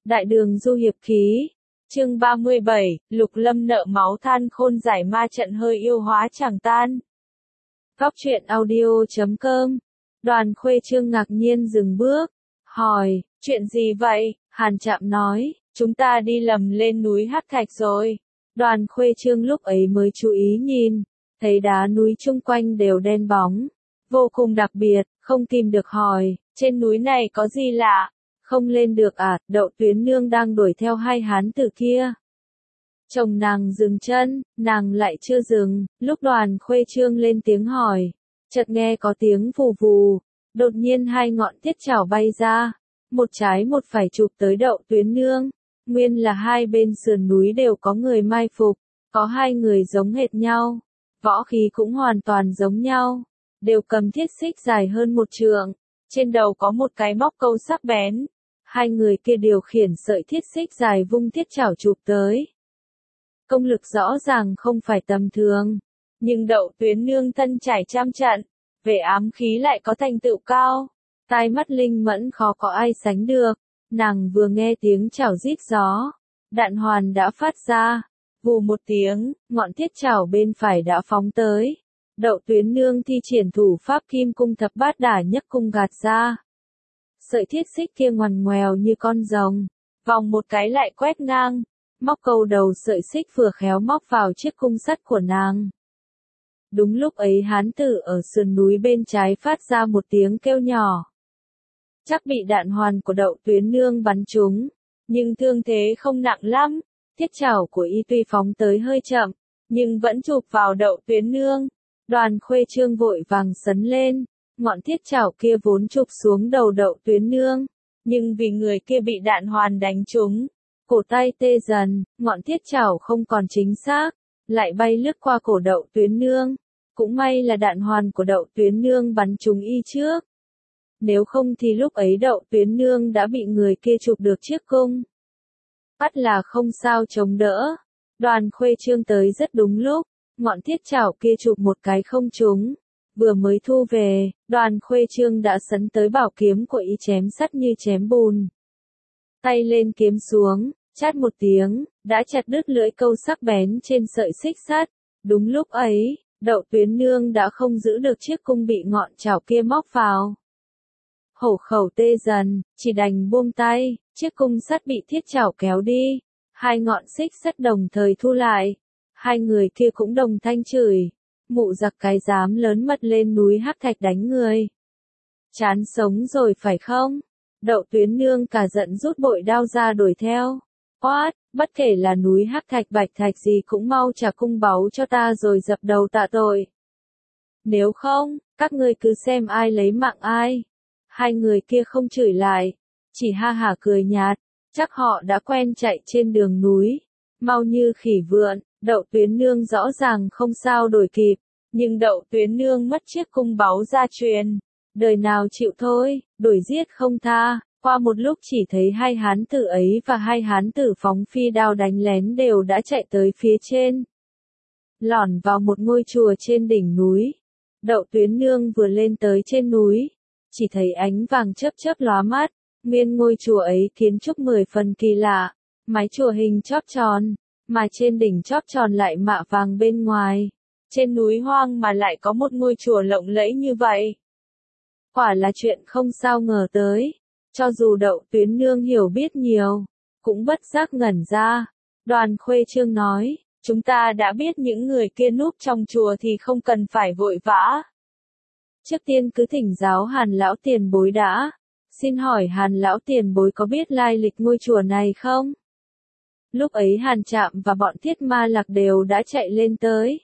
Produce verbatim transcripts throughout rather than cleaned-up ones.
Đại đường du hiệp khí. Chương ba mươi bảy, Lục Lâm nợ máu than khôn giải ma trận hơi yêu hóa chẳng tan. Góc truyện audio chấm com. Đoàn Khuê Trương ngạc nhiên dừng bước, hỏi, chuyện gì vậy? Hàn Trạm nói, chúng ta đi lầm lên núi Hắc Thạch rồi. Đoàn Khuê Trương lúc ấy mới chú ý nhìn, thấy đá núi chung quanh đều đen bóng, vô cùng đặc biệt, không tìm được hỏi, trên núi này có gì lạ? Không lên được à? Đậu Tuyến Nương đang đuổi theo hai hán tử kia. Chồng nàng dừng chân, nàng lại chưa dừng, lúc Đoàn Khuê Trương lên tiếng hỏi, chợt nghe có tiếng vù vù, đột nhiên hai ngọn thiết chảo bay ra, một trái một phải chụp tới Đậu Tuyến Nương. Nguyên là hai bên sườn núi đều có người mai phục, có hai người giống hệt nhau, võ khí cũng hoàn toàn giống nhau, đều cầm thiết xích dài hơn một trượng, trên đầu có một cái móc câu sắc bén. Hai người kia điều khiển sợi thiết xích dài vung thiết chảo chụp tới. Công lực rõ ràng không phải tầm thường, nhưng Đậu Tuyến Nương thân trải trăm trận, về ám khí lại có thành tựu cao, tai mắt linh mẫn khó có ai sánh được. Nàng vừa nghe tiếng chảo rít gió, đạn hoàn đã phát ra, vù một tiếng, ngọn thiết chảo bên phải đã phóng tới. Đậu Tuyến Nương thi triển thủ pháp kim cung thập bát đả nhấc cung gạt ra. Sợi thiết xích kia ngoằn ngoèo như con rồng, vòng một cái lại quét ngang, móc câu đầu sợi xích vừa khéo móc vào chiếc cung sắt của nàng. Đúng lúc ấy hán tử ở sườn núi bên trái phát ra một tiếng kêu nhỏ. Chắc bị đạn hoàn của Đậu Tuyến Nương bắn trúng, nhưng thương thế không nặng lắm, thiết chảo của y tuy phóng tới hơi chậm, nhưng vẫn chụp vào Đậu Tuyến Nương. Đoàn Khuê Trương vội vàng sấn lên, ngọn thiết chảo kia vốn chụp xuống đầu Đậu Tuyến Nương, nhưng vì người kia bị đạn hoàn đánh trúng, cổ tay tê dần, ngọn thiết chảo không còn chính xác, lại bay lướt qua cổ Đậu Tuyến Nương. Cũng may là đạn hoàn của Đậu Tuyến Nương bắn trúng y trước. Nếu không thì lúc ấy Đậu Tuyến Nương đã bị người kia chụp được chiếc cung. Bắt là không sao chống đỡ. Đoàn Khuê Trương tới rất đúng lúc, ngọn thiết chảo kia chụp một cái không trúng. Vừa mới thu về, Đoàn Khuê Trương đã sấn tới bảo kiếm của y chém sắt như chém bùn. Tay lên kiếm xuống, chát một tiếng, đã chặt đứt lưỡi câu sắc bén trên sợi xích sắt. Đúng lúc ấy, Đậu Tuyến Nương đã không giữ được chiếc cung bị ngọn chảo kia móc vào. Hổ khẩu tê dần, chỉ đành buông tay, chiếc cung sắt bị thiết chảo kéo đi. Hai ngọn xích sắt đồng thời thu lại. Hai người kia cũng đồng thanh chửi. Mụ giặc cái dám lớn mật lên núi Hắc Thạch đánh người. Chán sống rồi phải không? Đậu Tuyến Nương cả giận rút bội đao ra đuổi theo. Quát, bất kể là núi Hắc Thạch Bạch Thạch gì cũng mau trả cung báu cho ta rồi dập đầu tạ tội. Nếu không, các ngươi cứ xem ai lấy mạng ai. Hai người kia không chửi lại, chỉ ha hả cười nhạt, chắc họ đã quen chạy trên đường núi, mau như khỉ vượn. Đậu Tuyến Nương rõ ràng không sao đổi kịp, nhưng Đậu Tuyến Nương mất chiếc cung báu gia truyền, đời nào chịu thôi, đuổi giết không tha. Qua một lúc chỉ thấy hai hán tử ấy và hai hán tử phóng phi đao đánh lén đều đã chạy tới phía trên, lỏn vào một ngôi chùa trên đỉnh núi. Đậu Tuyến Nương vừa lên tới trên núi, chỉ thấy ánh vàng chớp chớp lóa mắt. Nguyên ngôi chùa ấy kiến trúc mười phần kỳ lạ, mái chùa hình chóp tròn, mà trên đỉnh chóp tròn lại mạ vàng bên ngoài. Trên núi hoang mà lại có một ngôi chùa lộng lẫy như vậy. Quả là chuyện không sao ngờ tới. Cho dù Đậu Tuyến Nương hiểu biết nhiều, cũng bất giác ngẩn ra. Đoàn Khuê Trương nói, chúng ta đã biết những người kia núp trong chùa thì không cần phải vội vã. Trước tiên cứ thỉnh giáo Hàn lão tiền bối đã. Xin hỏi Hàn lão tiền bối có biết lai lịch ngôi chùa này không? Lúc ấy Hàn Trạm và bọn Thiết Ma Lạc đều đã chạy lên tới.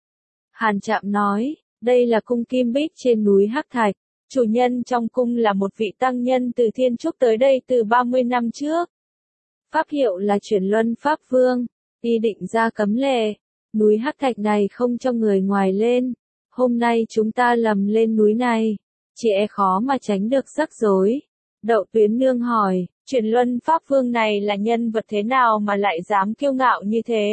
Hàn Trạm nói, đây là cung Kim Bích trên núi Hắc Thạch. Chủ nhân trong cung là một vị tăng nhân từ Thiên Trúc tới đây từ ba mươi năm trước. Pháp hiệu là Chuyển Luân Pháp Vương. Y định ra cấm lệ, núi Hắc Thạch này không cho người ngoài lên. Hôm nay chúng ta lầm lên núi này, chỉ e khó mà tránh được rắc rối. Đậu Tuyến Nương hỏi, Chuyển Luân Pháp Vương này là nhân vật thế nào mà lại dám kiêu ngạo như thế?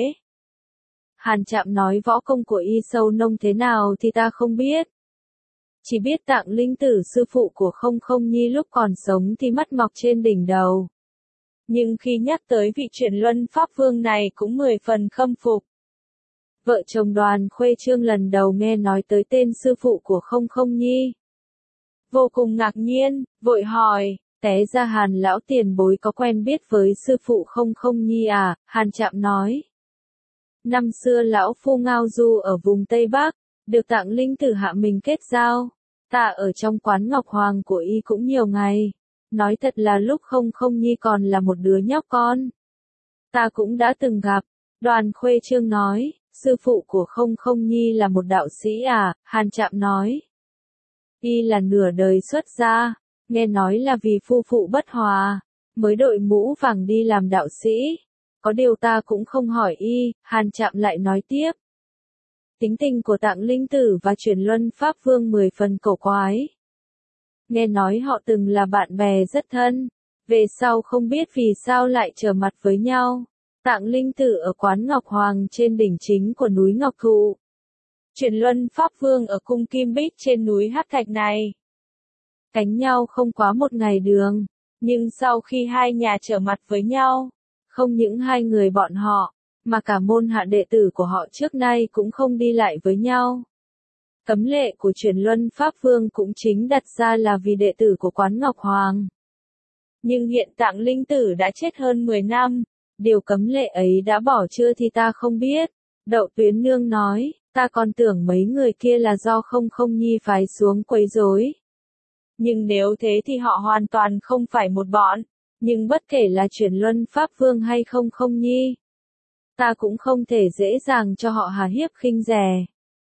Hàn Trạm nói võ công của y sâu nông thế nào thì ta không biết. Chỉ biết Tạng Linh Tử sư phụ của Không Không Nhi lúc còn sống thì mắt mọc trên đỉnh đầu. nhưng khi nhắc tới vị Chuyển Luân Pháp Vương này cũng mười phần khâm phục. Vợ chồng Đoàn Khuê Trương lần đầu nghe nói tới tên sư phụ của Không Không Nhi. Vô cùng ngạc nhiên, vội hỏi, té ra Hàn lão tiền bối có quen biết với sư phụ Không Không Nhi à? Hàn Trạm nói. Năm xưa lão phu ngao du ở vùng Tây Bắc, được Tạng Linh Tử hạ mình kết giao. Ta ở trong quán Ngọc Hoàng của y cũng nhiều ngày. Nói thật là lúc Không Không Nhi còn là một đứa nhóc con. Ta cũng đã từng gặp. Đoàn Khuê Trương nói, sư phụ của Không Không Nhi là một đạo sĩ à? Hàn Trạm nói. Y là nửa đời xuất gia, nghe nói là vì phu phụ bất hòa, mới đội mũ vàng đi làm đạo sĩ. Có điều ta cũng không hỏi y, Hàn Trạm lại nói tiếp. Tính tình của Tạng Linh Tử và Chuyển Luân Pháp Vương mười phần cổ quái. Nghe nói họ từng là bạn bè rất thân, về sau không biết vì sao lại trở mặt với nhau. Tạng Linh Tử ở quán Ngọc Hoàng trên đỉnh chính của núi Ngọc Thụ. Chuyển Luân Pháp Vương ở cung Kim Bích trên núi Hắc Thạch này. Cánh nhau không quá một ngày đường, nhưng sau khi hai nhà trở mặt với nhau, không những hai người bọn họ, mà cả môn hạ đệ tử của họ trước nay cũng không đi lại với nhau. Cấm lệ của Chuyển Luân Pháp Vương cũng chính đặt ra là vì đệ tử của quán Ngọc Hoàng. Nhưng hiện Tạng Linh Tử đã chết hơn mười năm, điều cấm lệ ấy đã bỏ chưa thì ta không biết. Đậu Tuyến Nương nói, ta còn tưởng mấy người kia là do Không Không Nhi phái xuống quấy rối. Nhưng nếu thế thì họ hoàn toàn không phải một bọn, nhưng bất kể là Chuyển Luân Pháp Vương hay Không Không Nhi, ta cũng không thể dễ dàng cho họ hà hiếp khinh rẻ.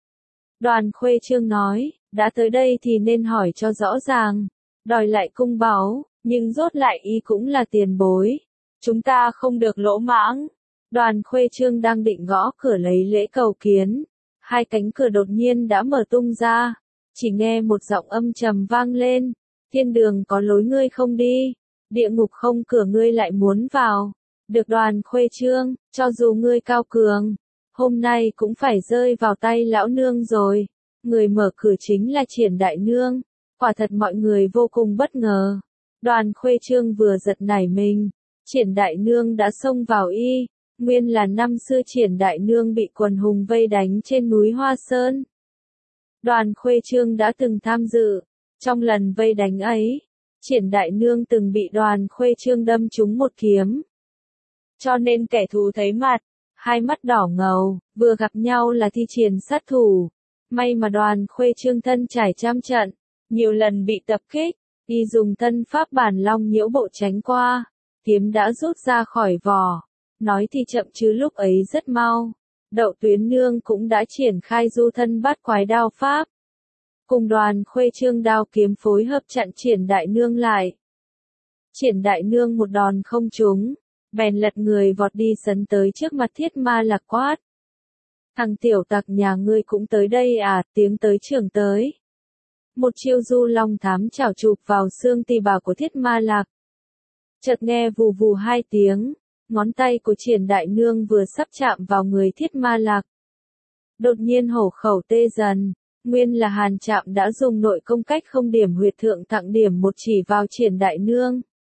Đoàn Khuê Trương nói, đã tới đây thì nên hỏi cho rõ ràng, đòi lại cung báu, nhưng rốt lại y cũng là tiền bối. Chúng ta không được lỗ mãng. Đoàn Khuê Trương đang định gõ cửa lấy lễ cầu kiến. Hai cánh cửa đột nhiên đã mở tung ra. Chỉ nghe một giọng âm trầm vang lên. Thiên đường có lối ngươi không đi. Địa ngục không cửa ngươi lại muốn vào. Được Đoàn Khuê Trương, cho dù ngươi cao cường, hôm nay cũng phải rơi vào tay lão nương rồi. Người mở cửa chính là Triển Đại Nương. Quả thật mọi người vô cùng bất ngờ. Đoàn Khuê Trương vừa giật nảy mình. Triển Đại Nương đã xông vào y. Nguyên là năm xưa Triển Đại Nương bị quần hùng vây đánh trên núi Hoa Sơn. Đoàn Khuê Trương đã từng tham dự. Trong lần vây đánh ấy, Triển Đại Nương từng bị Đoàn Khuê Trương đâm trúng một kiếm. Cho nên kẻ thù thấy mặt, hai mắt đỏ ngầu, vừa gặp nhau là thi triển sát thủ. May mà Đoàn Khuê Trương thân trải trăm trận, nhiều lần bị tập kích, y dùng thân pháp bản long nhiễu bộ tránh qua, kiếm đã rút ra khỏi vỏ. Nói thì chậm chứ lúc ấy rất mau. Đậu Tuyến Nương cũng đã triển khai du thân bát quái đao pháp. Cùng Đoàn Khuê Trương đao kiếm phối hợp chặn Triển Đại Nương lại. Triển Đại Nương một đòn không trúng, bèn lật người vọt đi sấn tới trước mặt Thiết Ma Lạc quát. Thằng tiểu tặc nhà ngươi cũng tới đây à? Tiếng tới trưởng tới. Một chiêu du long thám chảo chụp vào xương tỳ bà của Thiết Ma Lạc. Chợt nghe vù vù hai tiếng, ngón tay của Triển Đại Nương vừa sắp chạm vào người Thiết Ma Lạc. Đột nhiên hổ khẩu tê dần, nguyên là Hàn Trạm đã dùng nội công cách không điểm huyệt thượng tặng điểm một chỉ vào Triển Đại Nương.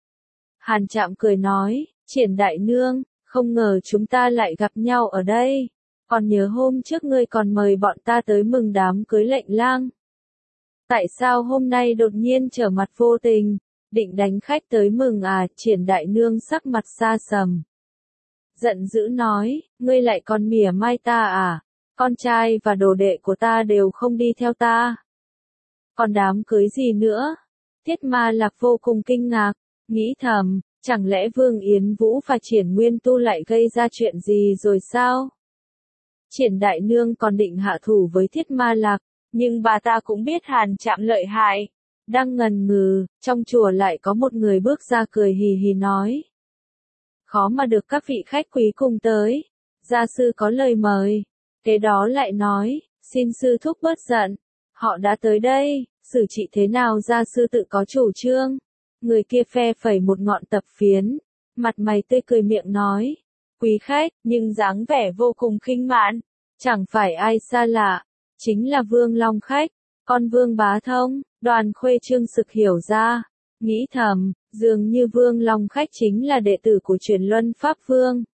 Hàn Trạm cười nói, Triển Đại Nương, không ngờ chúng ta lại gặp nhau ở đây. Còn nhớ hôm trước ngươi còn mời bọn ta tới mừng đám cưới lệnh lang. Tại sao hôm nay đột nhiên trở mặt vô tình, định đánh khách tới mừng à? Triển Đại Nương sắc mặt xa sầm. Giận dữ nói, ngươi lại còn mỉa mai ta à? Con trai và đồ đệ của ta đều không đi theo ta. Còn đám cưới gì nữa? Thiết Ma Lạc vô cùng kinh ngạc, nghĩ thầm, chẳng lẽ Vương Yến Vũ và Triển Nguyên Tu lại gây ra chuyện gì rồi sao? Triển Đại Nương còn định hạ thủ với Thiết Ma Lạc, nhưng bà ta cũng biết Hàn Trạm lợi hại. Đang ngần ngừ, trong chùa lại có một người bước ra cười hì hì nói. Khó mà được các vị khách quý cùng tới. Gia sư có lời mời. Kế đó lại nói, xin sư thúc bớt giận. Họ đã tới đây, xử trị thế nào gia sư tự có chủ trương. Người kia phe phẩy một ngọn tập phiến. Mặt mày tươi cười miệng nói. Quý khách, nhưng dáng vẻ vô cùng khinh mạn. Chẳng phải ai xa lạ. Chính là Vương Long khách. Con Vương Bá Thông. Đoàn Khuê Trương sực hiểu ra. Nghĩ thầm, Dường như Vương Long Khách chính là đệ tử của Truyền Luân Pháp Vương.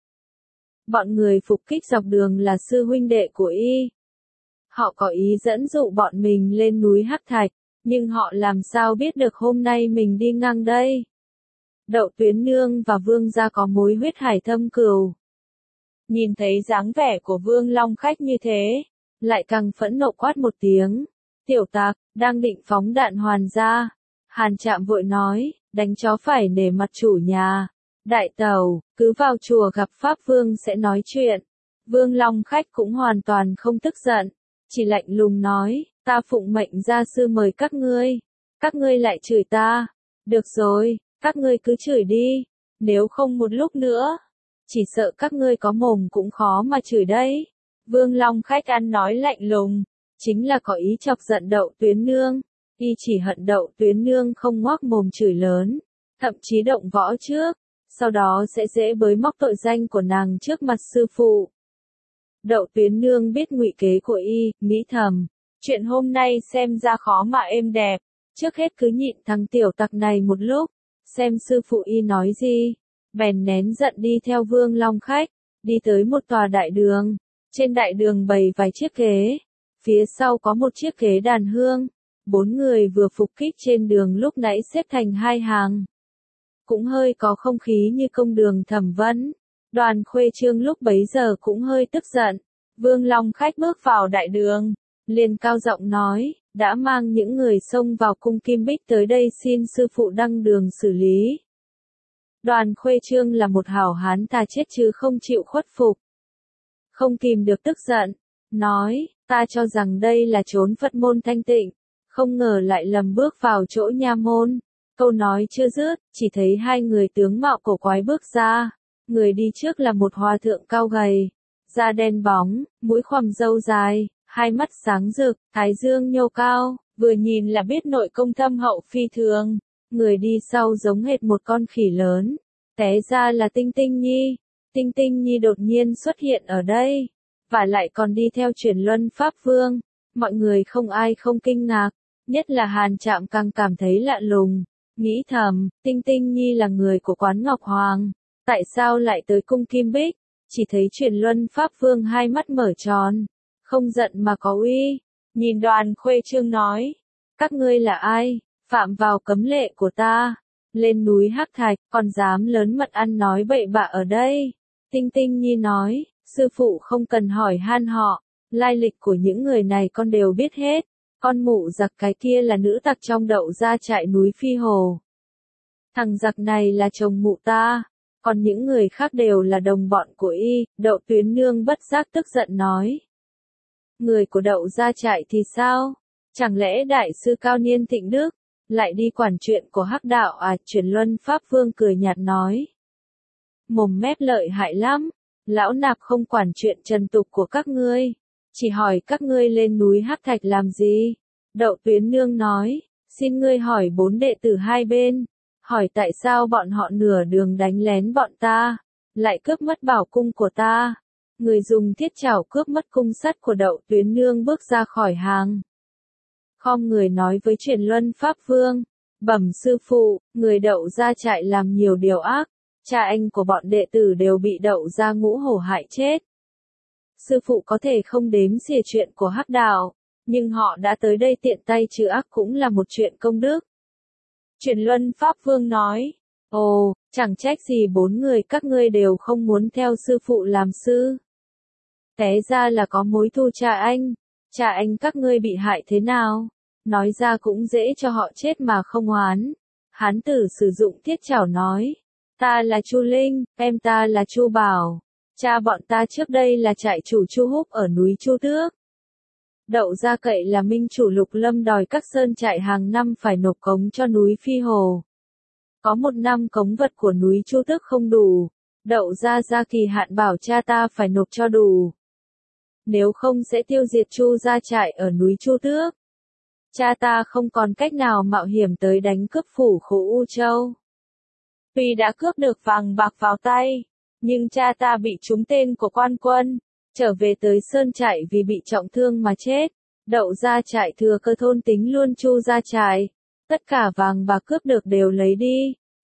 Bọn người phục kích dọc đường là sư huynh đệ của y. Họ có ý dẫn dụ bọn mình lên núi Hắc Thạch, nhưng họ làm sao biết được hôm nay mình đi ngang đây. Đậu Tuyến Nương và Vương gia có mối huyết hải thâm cừu. Nhìn thấy dáng vẻ của Vương Long Khách như thế, lại càng phẫn nộ quát một tiếng. Tiểu tặc, đang định phóng đạn hoàn ra. Hàn Trạm vội nói, đánh chó phải nể mặt chủ nhà. Đại tẩu, cứ vào chùa gặp Pháp Vương sẽ nói chuyện. Vương Long Khách cũng hoàn toàn không tức giận, chỉ lạnh lùng nói, ta phụng mệnh gia sư mời các ngươi. Các ngươi lại chửi ta. Được rồi, các ngươi cứ chửi đi. Nếu không một lúc nữa, chỉ sợ các ngươi có mồm cũng khó mà chửi đấy. Vương Long Khách ăn nói lạnh lùng, chính là có ý chọc giận Đậu Tuyến Nương. Y chỉ hận Đậu Tuyến Nương không ngoác mồm chửi lớn, thậm chí động võ trước, sau đó sẽ dễ bới móc tội danh của nàng trước mặt sư phụ. Đậu Tuyến Nương biết ngụy kế của y, nghĩ thầm, chuyện hôm nay xem ra khó mà êm đẹp, trước hết cứ nhịn thằng tiểu tặc này một lúc, xem sư phụ y nói gì. Bèn nén giận đi theo Vương Long Khách, đi tới một tòa đại đường, trên đại đường bày vài chiếc ghế, phía sau có một chiếc ghế đàn hương, bốn người vừa phục kích trên đường lúc nãy xếp thành hai hàng. Cũng hơi có không khí như công đường Thẩm Vân. Đoàn Khuê Trương lúc bấy giờ cũng hơi tức giận. Vương Long Khách bước vào đại đường, liền cao giọng nói, đã mang những người xông vào cung Kim Bích tới đây xin sư phụ đăng đường xử lý. Đoàn Khuê Trương là một hảo hán ta chết chứ không chịu khuất phục. Không kìm được tức giận, nói, ta cho rằng đây là trốn Phật môn thanh tịnh, không ngờ lại lầm bước vào chỗ nha môn. Câu nói chưa dứt, chỉ thấy hai người tướng mạo cổ quái bước ra. Người đi trước là một hòa thượng cao gầy, da đen bóng, mũi khoằm râu dài, hai mắt sáng rực, thái dương nhô cao, vừa nhìn là biết nội công thâm hậu phi thường. Người đi sau giống hệt một con khỉ lớn, té ra là Tinh Tinh Nhi. Tinh Tinh Nhi đột nhiên xuất hiện ở đây, và lại còn đi theo Truyền Luân Pháp Vương. Mọi người không ai không kinh ngạc, nhất là Hàn Trạm càng cảm thấy lạ lùng, nghĩ thầm, Tinh Tinh Nhi là người của quán Ngọc Hoàng, tại sao lại tới cung Kim Bích? Chỉ thấy Truyền Luân Pháp Vương hai mắt mở tròn, không giận mà có uy, nhìn Đoàn Khuê Trương nói, các ngươi là ai? Phạm vào cấm lệ của ta, lên núi Hắc Thạch, còn dám lớn mật ăn nói bậy bạ ở đây. Tinh Tinh Nhi nói, sư phụ không cần hỏi han họ, lai lịch của những người này con đều biết hết. Con mụ giặc cái kia là nữ tặc trong Đậu gia trại núi Phi Hồ. Thằng giặc này là chồng mụ ta, còn những người khác đều là đồng bọn của y. Đậu Tuyến Nương bất giác tức giận nói. Người của Đậu gia trại thì sao? Chẳng lẽ đại sư cao niên thịnh đức lại đi quản chuyện của Hắc đạo à? Truyền Luân Pháp Vương cười nhạt nói. Mồm mép lợi hại lắm, lão nạp không quản chuyện trần tục của các ngươi, chỉ hỏi các ngươi lên núi Hắc Thạch làm gì? Đậu Tuyến Nương nói, xin ngươi hỏi bốn đệ tử hai bên, hỏi tại sao bọn họ nửa đường đánh lén bọn ta, lại cướp mất bảo cung của ta. Người dùng thiết chảo cướp mất cung sắt của Đậu Tuyến Nương bước ra khỏi hàng. Khom người nói với Truyền Luân Pháp Vương, bẩm sư phụ, người Đậu gia trại làm nhiều điều ác, cha anh của bọn đệ tử đều bị Đậu gia ngũ hổ hại chết. Sư phụ có thể không đếm xỉa chuyện của Hắc đạo, nhưng họ đã tới đây tiện tay trừ ác cũng là một chuyện công đức. Truyền Luân Pháp Vương nói, ồ, chẳng trách gì bốn người các ngươi đều không muốn theo sư phụ làm sư. Té ra là có mối thù cha anh, cha anh các ngươi bị hại thế nào? Nói ra cũng dễ cho họ chết mà không oán. Hán tử sử dụng thiết chảo nói, ta là Chu Linh, em ta là Chu Bảo. Cha bọn ta trước đây là trại chủ Chu Húc ở núi Chu Tước. Đậu gia cậy là minh chủ Lục Lâm đòi các sơn trại hàng năm phải nộp cống cho núi Phi Hồ. Có một năm cống vật của núi Chu Tước không đủ, Đậu gia ra kỳ hạn bảo cha ta phải nộp cho đủ. Nếu không sẽ tiêu diệt Chu gia trại ở núi Chu Tước. Cha ta không còn cách nào mạo hiểm tới đánh cướp phủ khố U Châu. Tuy đã cướp được vàng bạc vào tay, nhưng cha ta bị trúng tên của quan quân, trở về tới sơn trại vì bị trọng thương mà chết. Đậu gia trại thừa cơ thôn tính luôn Chu gia trại, tất cả vàng bạc cướp được đều lấy đi,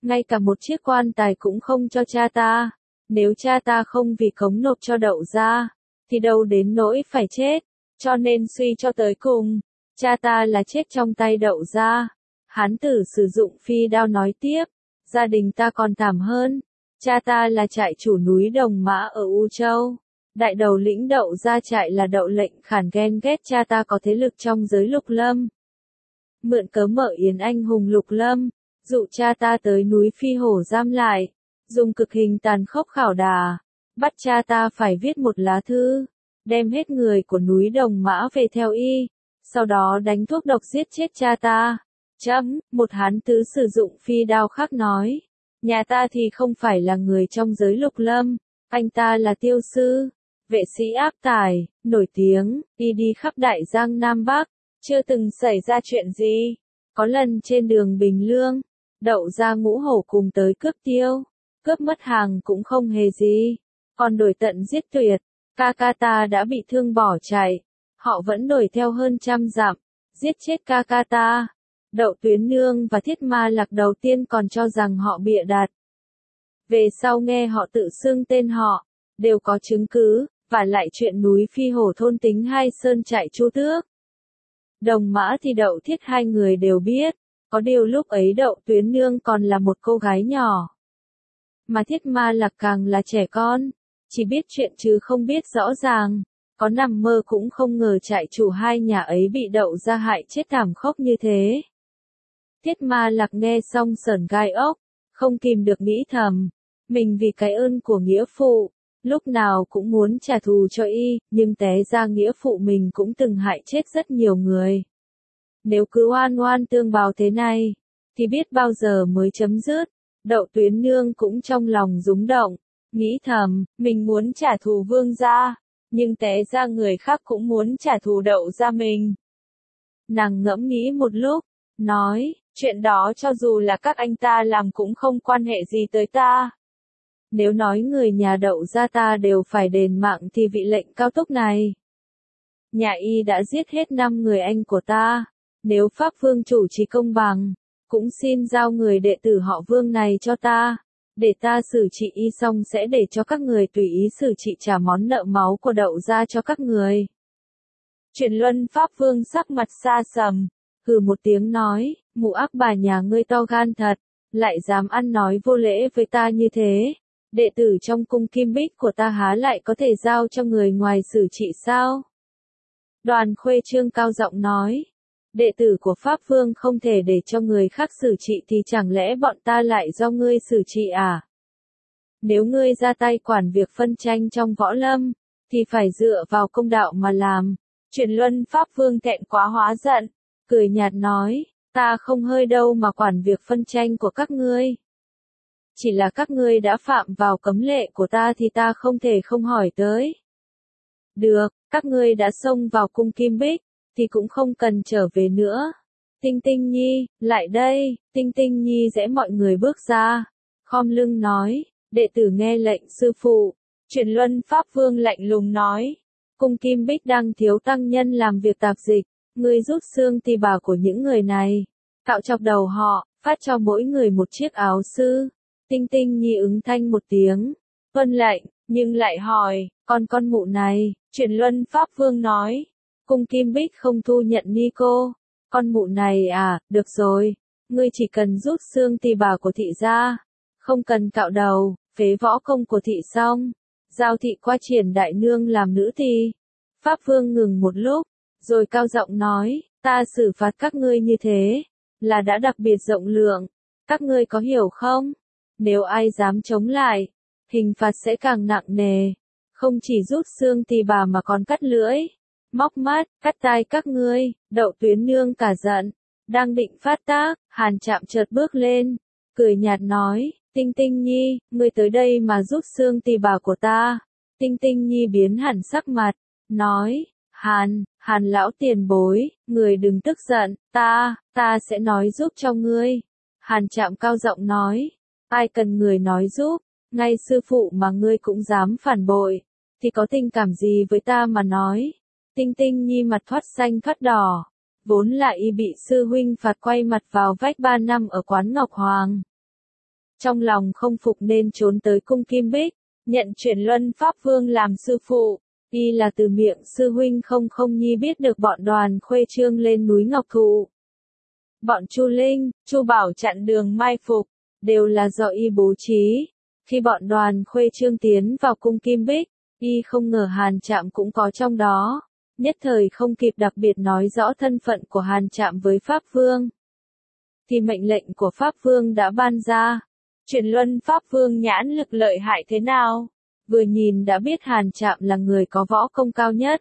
ngay cả một chiếc quan tài cũng không cho cha ta. Nếu cha ta không vì cống nộp cho Đậu gia, thì đâu đến nỗi phải chết. Cho nên suy cho tới cùng, cha ta là chết trong tay Đậu gia. Hán tử sử dụng phi đao nói tiếp, gia đình ta còn thảm hơn. Cha ta là trại chủ núi Đồng Mã ở U Châu. Đại đầu lĩnh Đậu gia trại là Đậu Lệnh Khản ghen ghét cha ta có thế lực trong giới Lục Lâm. Mượn cớ Mở Yến anh hùng Lục Lâm, dụ cha ta tới núi Phi Hổ giam lại, dùng cực hình tàn khốc khảo đà, bắt cha ta phải viết một lá thư, đem hết người của núi Đồng Mã về theo y, sau đó đánh thuốc độc giết chết cha ta. Chấm, một hán tứ sử dụng phi đao khác nói, nhà ta thì không phải là người trong giới Lục Lâm, anh ta là tiêu sư, vệ sĩ áp tải, nổi tiếng, y đi khắp Đại Giang Nam Bắc, chưa từng xảy ra chuyện gì. Có lần trên đường Bình Lương, Đậu gia ngũ hổ cùng tới cướp tiêu, cướp mất hàng cũng không hề gì, còn đuổi tận giết tuyệt, ca ca ta đã bị thương bỏ chạy, họ vẫn đuổi theo hơn trăm dặm, giết chết ca ca ta. Đậu Tuyến Nương và Thiết Ma Lạc đầu tiên còn cho rằng họ bịa đặt. Về sau nghe họ tự xưng tên họ, đều có chứng cứ, và lại chuyện núi Phi Hổ thôn tính hai sơn trại Chu Tước. Đồng Mã thì Đậu Thiết hai người đều biết, có điều lúc ấy Đậu Tuyến Nương còn là một cô gái nhỏ. Mà Thiết Ma Lạc càng là trẻ con, chỉ biết chuyện chứ không biết rõ ràng, có nằm mơ cũng không ngờ trại chủ hai nhà ấy bị Đậu gia hại chết thảm khốc như thế. Thiết Ma Lạc nghe xong sởn gai ốc, không kìm được nghĩ thầm, mình vì cái ơn của nghĩa phụ, lúc nào cũng muốn trả thù cho y, nhưng té ra nghĩa phụ mình cũng từng hại chết rất nhiều người. Nếu cứ oan oan tương báo thế này, thì biết bao giờ mới chấm dứt. Đậu Tuyến Nương cũng trong lòng rúng động, nghĩ thầm, mình muốn trả thù Vương gia, nhưng té ra người khác cũng muốn trả thù Đậu gia mình. Nàng ngẫm nghĩ một lúc, nói, chuyện đó cho dù là các anh ta làm cũng không quan hệ gì tới ta. Nếu nói người nhà Đậu gia ta đều phải đền mạng thì vị lệnh cao túc này. Nhà y đã giết hết năm người anh của ta, nếu Pháp Vương chủ trì công bằng, cũng xin giao người đệ tử họ Vương này cho ta, để ta xử trị y xong sẽ để cho các người tùy ý xử trị trả món nợ máu của Đậu gia cho các người. Truyền Luân Pháp Vương sắc mặt xa sầm, hừ một tiếng nói, mụ ác bà nhà ngươi to gan thật, lại dám ăn nói vô lễ với ta như thế. Đệ tử trong cung Kim Bích của ta há lại có thể giao cho người ngoài xử trị sao? Đoàn Khuê Trương cao giọng nói, đệ tử của Pháp Vương không thể để cho người khác xử trị thì chẳng lẽ bọn ta lại do ngươi xử trị à? Nếu ngươi ra tay quản việc phân tranh trong võ lâm, thì phải dựa vào công đạo mà làm. Truyền Luân Pháp Vương thẹn quá hóa giận, cười nhạt nói, ta không hơi đâu mà quản việc phân tranh của các ngươi. Chỉ là các ngươi đã phạm vào cấm lệ của ta thì ta không thể không hỏi tới. Được, các ngươi đã xông vào cung Kim Bích, thì cũng không cần trở về nữa. Tinh Tinh Nhi, lại đây, Tinh Tinh Nhi dễ mọi người bước ra. Khom lưng nói, đệ tử nghe lệnh sư phụ. Truyền Luân Pháp Vương lạnh lùng nói, cung Kim Bích đang thiếu tăng nhân làm việc tạp dịch, ngươi rút xương tỳ bà của những người này, cạo chọc đầu họ, phát cho mỗi người một chiếc áo sư. Tinh Tinh Nhi ứng thanh một tiếng, vâng lệnh, nhưng lại hỏi, còn con mụ này, Truyền Luân Pháp Vương nói, cung Kim Bích không thu nhận ni cô, con mụ này à, được rồi, ngươi chỉ cần rút xương tỳ bà của thị ra, không cần cạo đầu, phế võ công của thị xong, giao thị qua Triển đại nương làm nữ tỳ. Pháp Vương ngừng một lúc, rồi cao giọng nói, ta xử phạt các ngươi như thế, là đã đặc biệt rộng lượng, các ngươi có hiểu không? Nếu ai dám chống lại, hình phạt sẽ càng nặng nề, không chỉ rút xương tỳ bà mà còn cắt lưỡi, móc mắt, cắt tai các ngươi. Đậu Tuyến Nương cả giận, đang định phát tác, Hàn Trạm chợt bước lên, cười nhạt nói, Tinh Tinh Nhi, ngươi tới đây mà rút xương tỳ bà của ta. Tinh Tinh Nhi biến hẳn sắc mặt, nói, Hàn, Hàn lão tiền bối, người đừng tức giận, ta, ta sẽ nói giúp cho ngươi. Hàn Trạm cao giọng nói, ai cần người nói giúp, ngay sư phụ mà ngươi cũng dám phản bội, thì có tình cảm gì với ta mà nói. Tinh Tinh Nhi mặt thoát xanh thoát đỏ, vốn là y bị sư huynh phạt quay mặt vào vách ba năm ở quán Ngọc Hoàng. trong lòng không phục nên trốn tới cung Kim Bích, nhận Chuyển Luân Pháp Vương làm sư phụ. Y là từ miệng sư huynh không không nhi biết được bọn Đoàn Khuê Trương lên núi Ngọc Thụ. Bọn Chu Linh, Chu Bảo chặn đường mai phục, đều là do y bố trí. Khi bọn Đoàn Khuê Trương tiến vào cung Kim Bích, y không ngờ Hàn Trạm cũng có trong đó, nhất thời không kịp đặc biệt nói rõ thân phận của Hàn Trạm với Pháp Vương. Thì mệnh lệnh của Pháp Vương đã ban ra. Chuyển Luân Pháp Vương nhãn lực lợi hại thế nào? Vừa nhìn đã biết Hàn Trạm là người có võ công cao nhất.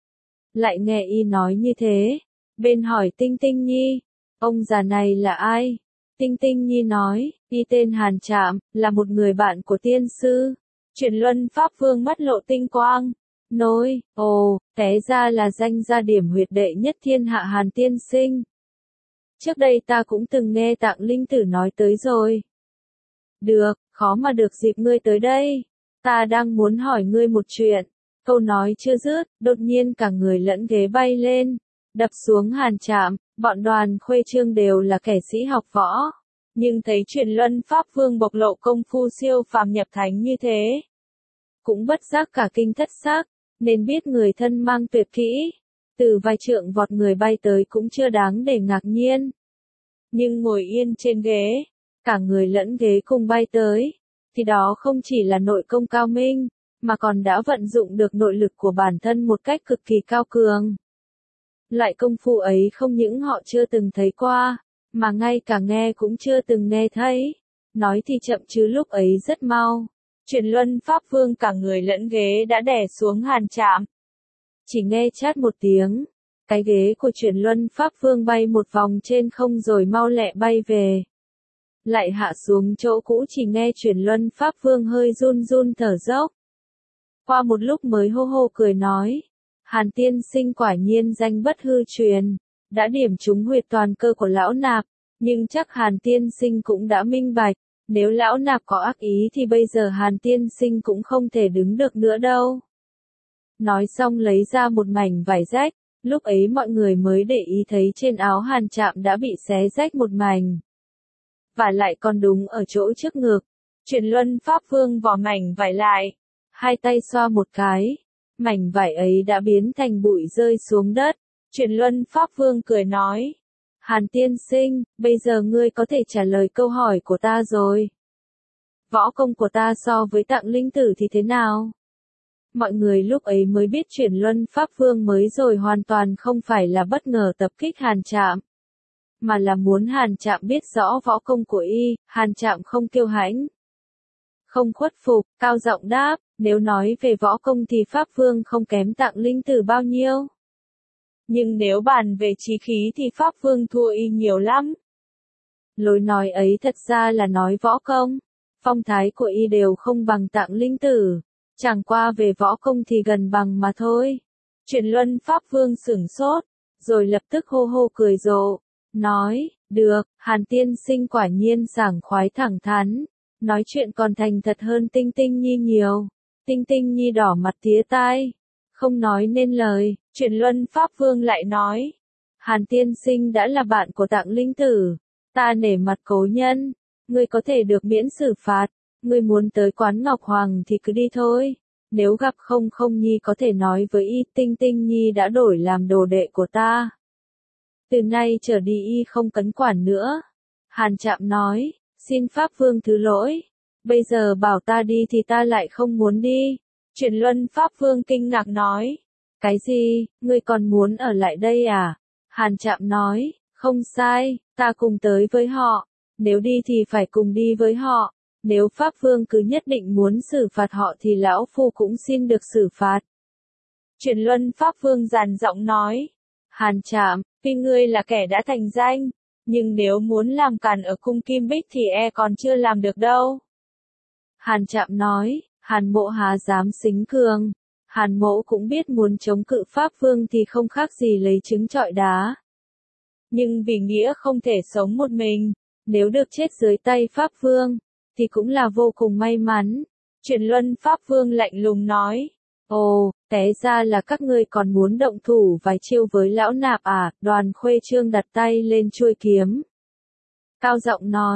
Lại nghe y nói như thế, bên hỏi Tinh Tinh Nhi, ông già này là ai? Tinh Tinh Nhi nói, y tên Hàn Trạm, là một người bạn của tiên sư. Chuyển Luân Pháp Vương mắt lộ tinh quang, nói, ồ, té ra là danh gia điểm huyệt đệ nhất thiên hạ Hàn tiên sinh. Trước đây ta cũng từng nghe Tạng Linh Tử nói tới rồi. Được, khó mà được dịp ngươi tới đây. Ta đang muốn hỏi ngươi một chuyện. Câu nói chưa dứt, đột nhiên cả người lẫn ghế bay lên, đập xuống Hàn Trạm. Bọn Đoàn Khuê Trương đều là kẻ sĩ học võ, nhưng thấy Chuyển Luân Pháp Vương bộc lộ công phu siêu phàm nhập thánh như thế, cũng bất giác cả kinh thất xác, nên biết người thân mang tuyệt kỹ, từ vài trượng vọt người bay tới cũng chưa đáng để ngạc nhiên. Nhưng ngồi yên trên ghế, cả người lẫn ghế cùng bay tới, thì đó không chỉ là nội công cao minh, mà còn đã vận dụng được nội lực của bản thân một cách cực kỳ cao cường. Loại công phu ấy không những họ chưa từng thấy qua, mà ngay cả nghe cũng chưa từng nghe thấy. Nói thì chậm chứ lúc ấy rất mau. Chuyển Luân Pháp Vương cả người lẫn ghế đã đè xuống Hàn Trạm. Chỉ nghe chát một tiếng, cái ghế của Chuyển Luân Pháp Vương bay một vòng trên không rồi mau lẹ bay về. Lại hạ xuống chỗ cũ, chỉ nghe Chuyển Luân Pháp Vương hơi run run thở dốc. Qua một lúc mới hô hô cười nói, Hàn tiên sinh quả nhiên danh bất hư truyền, đã điểm trúng huyệt toàn cơ của lão nạp, nhưng chắc Hàn tiên sinh cũng đã minh bạch, nếu lão nạp có ác ý thì bây giờ Hàn tiên sinh cũng không thể đứng được nữa đâu. Nói xong lấy ra một mảnh vải rách, lúc ấy mọi người mới để ý thấy trên áo Hàn Trạm đã bị xé rách một mảnh. Và lại còn đúng ở chỗ trước ngực. Chuyển Luân Pháp Vương vò mảnh vải lại, hai tay xoa một cái, mảnh vải ấy đã biến thành bụi rơi xuống đất. Chuyển Luân Pháp Vương cười nói, Hàn tiên sinh, bây giờ ngươi có thể trả lời câu hỏi của ta rồi. Võ công của ta so với Tạng Linh Tử thì thế nào? Mọi người lúc ấy mới biết Chuyển Luân Pháp Vương mới rồi hoàn toàn không phải là bất ngờ tập kích Hàn Trạm, mà là muốn Hàn Trạm biết rõ võ công của y. Hàn Trạm không kiêu hãnh, không khuất phục, cao giọng đáp, nếu nói về võ công thì Pháp Vương không kém Tạng Linh Tử bao nhiêu. Nhưng nếu bàn về chí khí thì Pháp Vương thua y nhiều lắm. Lối nói ấy thật ra là nói võ công, phong thái của y đều không bằng Tạng Linh Tử, chẳng qua về võ công thì gần bằng mà thôi. Chuyển Luân Pháp Vương sửng sốt, rồi lập tức hô hô cười rộ, nói, được, Hàn tiên sinh quả nhiên sảng khoái thẳng thắn, nói chuyện còn thành thật hơn Tinh Tinh Nhi nhiều. Tinh Tinh Nhi đỏ mặt tía tai, không nói nên lời. Chuyển Luân Pháp Vương lại nói, Hàn tiên sinh đã là bạn của Tạng Linh Tử, ta nể mặt cố nhân, ngươi có thể được miễn xử phạt, ngươi muốn tới quán Ngọc Hoàng thì cứ đi thôi, nếu gặp không không nhi có thể nói với y, Tinh Tinh Nhi đã đổi làm đồ đệ của ta. Từ nay trở đi y không cấn quản nữa. Hàn Trạm nói, xin Pháp Vương thứ lỗi, bây giờ bảo ta đi thì ta lại không muốn đi. Chuyển Luân Pháp Vương kinh ngạc nói, cái gì, ngươi còn muốn ở lại đây à? Hàn Trạm nói, không sai, ta cùng tới với họ, nếu đi thì phải cùng đi với họ, nếu Pháp Vương cứ nhất định muốn xử phạt họ thì lão phu cũng xin được xử phạt. Chuyển Luân Pháp Vương dàn giọng nói, Hàn Trạm, tuy ngươi là kẻ đã thành danh, nhưng nếu muốn làm càn ở cung Kim Bích thì e còn chưa làm được đâu. Hàn Trạm nói, Hàn mỗ há dám xính cường. Hàn mỗ cũng biết muốn chống cự Pháp Vương thì không khác gì lấy trứng trọi đá. Nhưng vì nghĩa không thể sống một mình, nếu được chết dưới tay Pháp Vương, thì cũng là vô cùng may mắn. Chuyển Luân Pháp Vương lạnh lùng nói, ồ, té ra là các ngươi còn muốn động thủ vài chiêu với lão nạp à? Đoàn Khuê Trương đặt tay lên chuôi kiếm, cao giọng nói,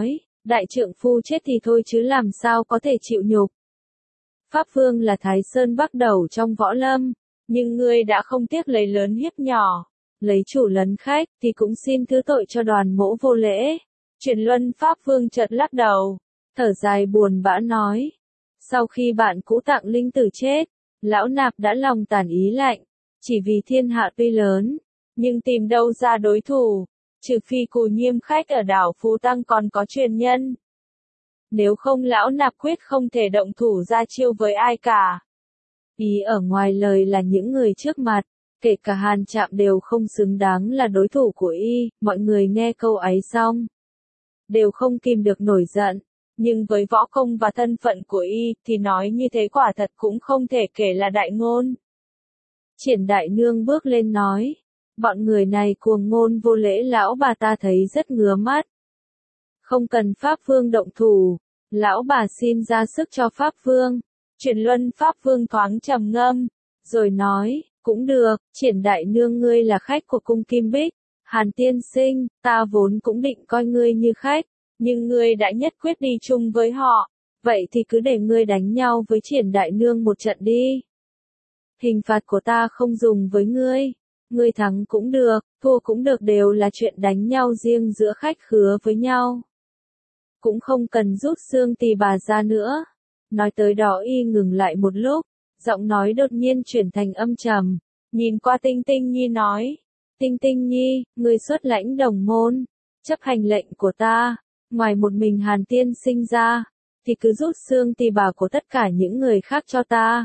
Đại trượng phu chết thì thôi chứ làm sao có thể chịu nhục. Pháp Vương là Thái Sơn Bắc đầu trong võ lâm, nhưng ngươi đã không tiếc lấy lớn hiếp nhỏ, lấy chủ lấn khách, thì cũng xin thứ tội cho đoàn mỗ vô lễ. Chuyển Luân Pháp Vương chợt lắc đầu, thở dài buồn bã nói. Sau khi bạn cũ Tạng Linh Tử chết, lão nạp đã lòng tàn ý lạnh, chỉ vì thiên hạ tuy lớn, nhưng tìm đâu ra đối thủ, trừ phi Cù Nhiêm khách ở đảo Phú Tăng còn có truyền nhân. Nếu không lão nạp quyết không thể động thủ ra chiêu với ai cả. Ý ở ngoài lời là những người trước mặt, kể cả Hàn Trạm đều không xứng đáng là đối thủ của y, mọi người nghe câu ấy xong, đều không kìm được nổi giận, nhưng với võ công và thân phận của y, thì nói như thế quả thật cũng không thể kể là đại ngôn. Triển Đại Nương bước lên nói, bọn người này cuồng ngôn vô lễ lão bà ta thấy rất ngứa mắt. Không cần Pháp Vương động thủ, lão bà xin ra sức cho Pháp Vương. Chuyển Luân Pháp Vương thoáng trầm ngâm, rồi nói, cũng được, Triển Đại Nương ngươi là khách của cung Kim Bích, Hàn tiên sinh, ta vốn cũng định coi ngươi như khách, nhưng ngươi đã nhất quyết đi chung với họ, vậy thì cứ để ngươi đánh nhau với Triển Đại Nương một trận đi. Hình phạt của ta không dùng với ngươi, ngươi thắng cũng được, thua cũng được đều là chuyện đánh nhau riêng giữa khách khứa với nhau. Cũng không cần rút xương tỳ bà ra nữa. Nói tới đó y ngừng lại một lúc, giọng nói đột nhiên chuyển thành âm trầm, nhìn qua Tinh Tinh Nhi nói, Tinh Tinh Nhi, ngươi xuất lãnh đồng môn, chấp hành lệnh của ta, ngoài một mình Hàn tiên sinh ra, thì cứ rút xương tỳ bà của tất cả những người khác cho ta.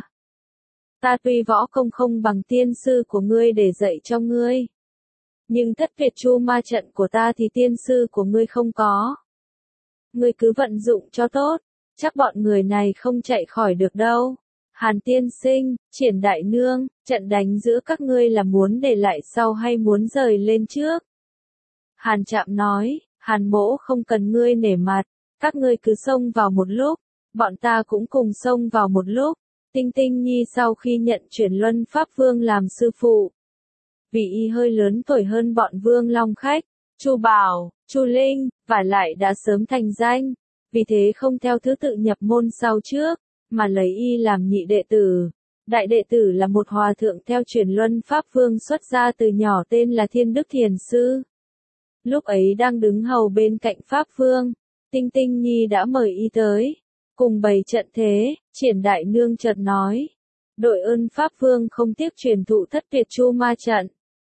Ta tuy võ công không bằng tiên sư của ngươi để dạy cho ngươi, nhưng thất Việt Chu ma trận của ta thì tiên sư của ngươi không có. Ngươi cứ vận dụng cho tốt, chắc bọn người này không chạy khỏi được đâu. Hàn tiên sinh, Triển Đại Nương, trận đánh giữa các ngươi là muốn để lại sau hay muốn rời lên trước? Hàn Trạm nói, Hàn mỗ không cần ngươi nể mặt, các ngươi cứ xông vào một lúc, bọn ta cũng cùng xông vào một lúc. Tinh Tinh Nhi sau khi nhận Chuyển Luân Pháp Vương làm sư phụ, vì y hơi lớn tuổi hơn bọn Vương Long khách, Chu Bảo, Chu Linh, và lại đã sớm thành danh, vì thế không theo thứ tự nhập môn sau trước, mà lấy y làm nhị đệ tử. Đại đệ tử là một hòa thượng theo Chuyển Luân Pháp Vương xuất gia từ nhỏ tên là Thiên Đức Thiền Sư. Lúc ấy đang đứng hầu bên cạnh Pháp Vương, Tinh Tinh Nhi đã mời y tới, cùng bày trận thế. Triển Đại Nương chợt nói, đội ơn Pháp Vương không tiếc truyền thụ thất Việt Chu ma trận.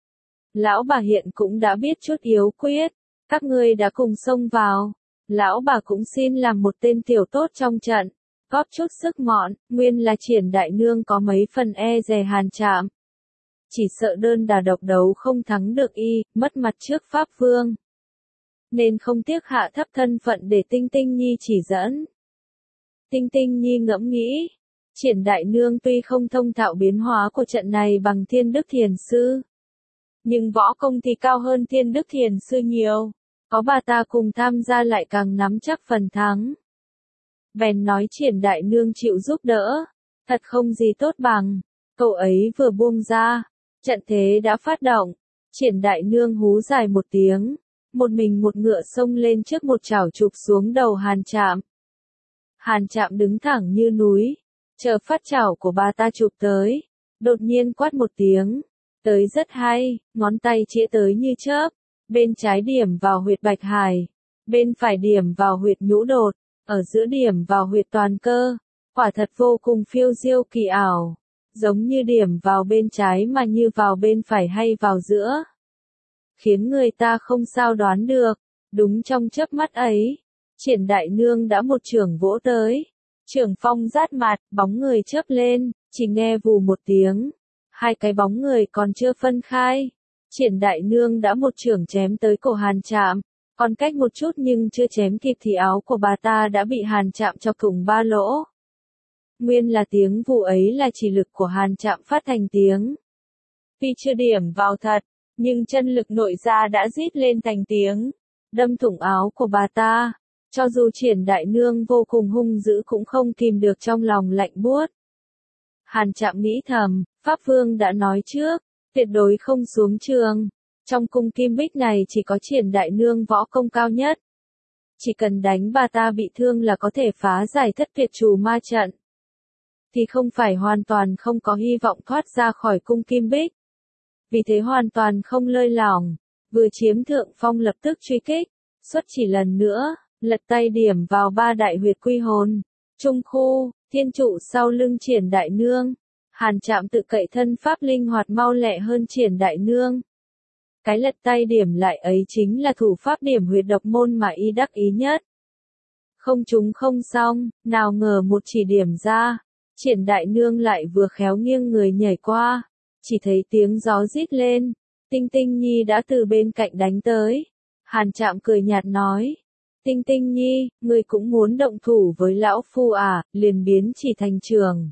Lão bà hiện cũng đã biết chút yếu quyết, các ngươi đã cùng xông vào, lão bà cũng xin làm một tên tiểu tốt trong trận, góp chút sức mọn. Nguyên là Triển Đại Nương có mấy phần e dè Hàn Trạm, chỉ sợ đơn đà độc đấu không thắng được y, mất mặt trước Pháp Vương, nên không tiếc hạ thấp thân phận để Tinh Tinh Nhi chỉ dẫn. Tinh Tinh Nhi ngẫm nghĩ, Triển Đại Nương tuy không thông thạo biến hóa của trận này bằng Thiên Đức Thiền Sư, nhưng võ công thì cao hơn Thiên Đức Thiền Sư nhiều, có bà ta cùng tham gia lại càng nắm chắc phần thắng. Bèn nói Triển Đại Nương chịu giúp đỡ, thật không gì tốt bằng. Cậu ấy vừa buông ra, trận thế đã phát động, Triển Đại Nương hú dài một tiếng, một mình một ngựa xông lên trước một chảo chụp xuống đầu Hàn Trạm. Hàn Trạm đứng thẳng như núi, chờ phát chảo của bà ta chụp tới, đột nhiên quát một tiếng, tới rất hay, ngón tay chĩa tới như chớp, bên trái điểm vào huyệt bạch hải, bên phải điểm vào huyệt nhũ đột, ở giữa điểm vào huyệt toàn cơ, quả thật vô cùng phiêu diêu kỳ ảo, giống như điểm vào bên trái mà như vào bên phải hay vào giữa, khiến người ta không sao đoán được. Đúng trong chớp mắt ấy, Triển Đại Nương đã một chưởng vỗ tới, chưởng phong rát mặt, bóng người chớp lên, chỉ nghe vù một tiếng, hai cái bóng người còn chưa phân khai, Triển Đại Nương đã một chưởng chém tới cổ Hàn Trạm, còn cách một chút nhưng chưa chém kịp thì áo của bà ta đã bị Hàn Trạm chọc thủng ba lỗ. Nguyên là tiếng vù ấy là chỉ lực của Hàn Trạm phát thành tiếng. Tuy chưa điểm vào thật, nhưng chân lực nội ra đã rít lên thành tiếng, đâm thủng áo của bà ta. Cho dù Triển Đại Nương vô cùng hung dữ cũng không kìm được trong lòng lạnh buốt. Hàn Trạm nghĩ thầm, Pháp Vương đã nói trước, tuyệt đối không xuống trường. Trong cung Kim Bích này chỉ có Triển Đại Nương võ công cao nhất. Chỉ cần đánh bà ta bị thương là có thể phá giải thất tuyệt trù ma trận. Thì không phải hoàn toàn không có hy vọng thoát ra khỏi cung Kim Bích. Vì thế hoàn toàn không lơi lỏng, vừa chiếm thượng phong lập tức truy kích, xuất chỉ lần nữa, lật tay điểm vào ba đại huyệt quy hồn, trung khu, thiên trụ sau lưng Triển Đại Nương. Hàn Trạm tự cậy thân pháp linh hoạt mau lẹ hơn Triển Đại Nương. Cái lật tay điểm lại ấy chính là thủ pháp điểm huyệt độc môn mà y đắc ý nhất. Không trúng không xong, nào ngờ một chỉ điểm ra, Triển Đại Nương lại vừa khéo nghiêng người nhảy qua, chỉ thấy tiếng gió rít lên, Tinh Tinh Nhi đã từ bên cạnh đánh tới. Hàn Trạm cười nhạt nói, Tinh Tinh Nhi, ngươi cũng muốn động thủ với lão phu à, liền biến chỉ thành trường.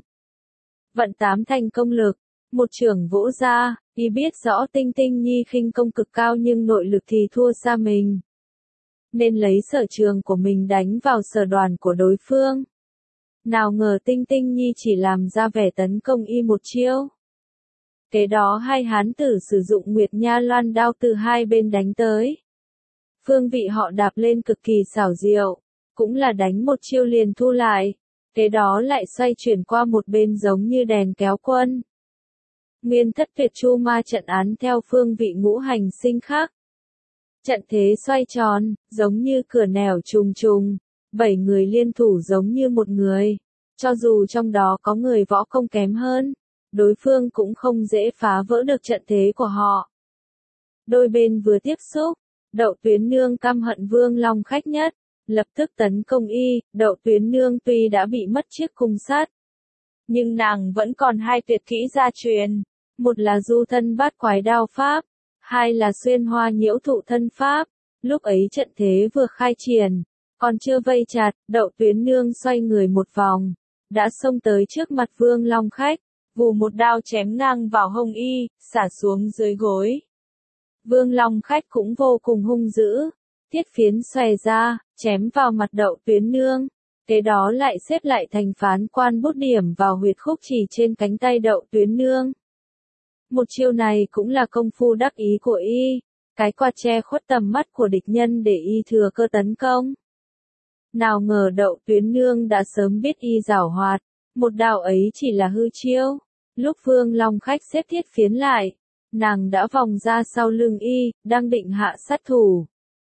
Vận tám thành công lực, một trường vỗ ra, y biết rõ Tinh Tinh Nhi khinh công cực cao nhưng nội lực thì thua xa mình. Nên lấy sở trường của mình đánh vào sở đoàn của đối phương. Nào ngờ Tinh Tinh Nhi chỉ làm ra vẻ tấn công y một chiêu. Kế đó hai hán tử sử dụng Nguyệt Nha Loan đao từ hai bên đánh tới. Phương vị họ đạp lên cực kỳ xảo diệu, cũng là đánh một chiêu liền thu lại, kế đó lại xoay chuyển qua một bên giống như đèn kéo quân. Nguyên thất tuyệt chu ma trận án theo phương vị ngũ hành sinh khác. Trận thế xoay tròn, giống như cửa nẻo trùng trùng, bảy người liên thủ giống như một người, cho dù trong đó có người võ công kém hơn, đối phương cũng không dễ phá vỡ được trận thế của họ. Đôi bên vừa tiếp xúc, Đậu Tuyến Nương căm hận Vương Long Khách nhất, lập tức tấn công y. Đậu Tuyến Nương tuy đã bị mất chiếc cung sắt, nhưng nàng vẫn còn hai tuyệt kỹ gia truyền, một là du thân bát quái đao pháp, hai là xuyên hoa nhiễu thụ thân pháp. Lúc ấy trận thế vừa khai triển, còn chưa vây chặt, Đậu Tuyến Nương xoay người một vòng, đã xông tới trước mặt Vương Long Khách, vù một đao chém ngang vào hông y, xả xuống dưới gối. Vương Long Khách cũng vô cùng hung dữ, thiết phiến xòe ra, chém vào mặt Đậu Tuyến Nương, kế đó lại xếp lại thành phán quan bút điểm vào huyệt khúc chỉ trên cánh tay Đậu Tuyến Nương. Một chiêu này cũng là công phu đắc ý của y, cái quạt che khuất tầm mắt của địch nhân để y thừa cơ tấn công. Nào ngờ Đậu Tuyến Nương đã sớm biết y giảo hoạt, một đao ấy chỉ là hư chiêu. Lúc Vương Long Khách xếp thiết phiến lại, nàng đã vòng ra sau lưng y, đang định hạ sát thủ.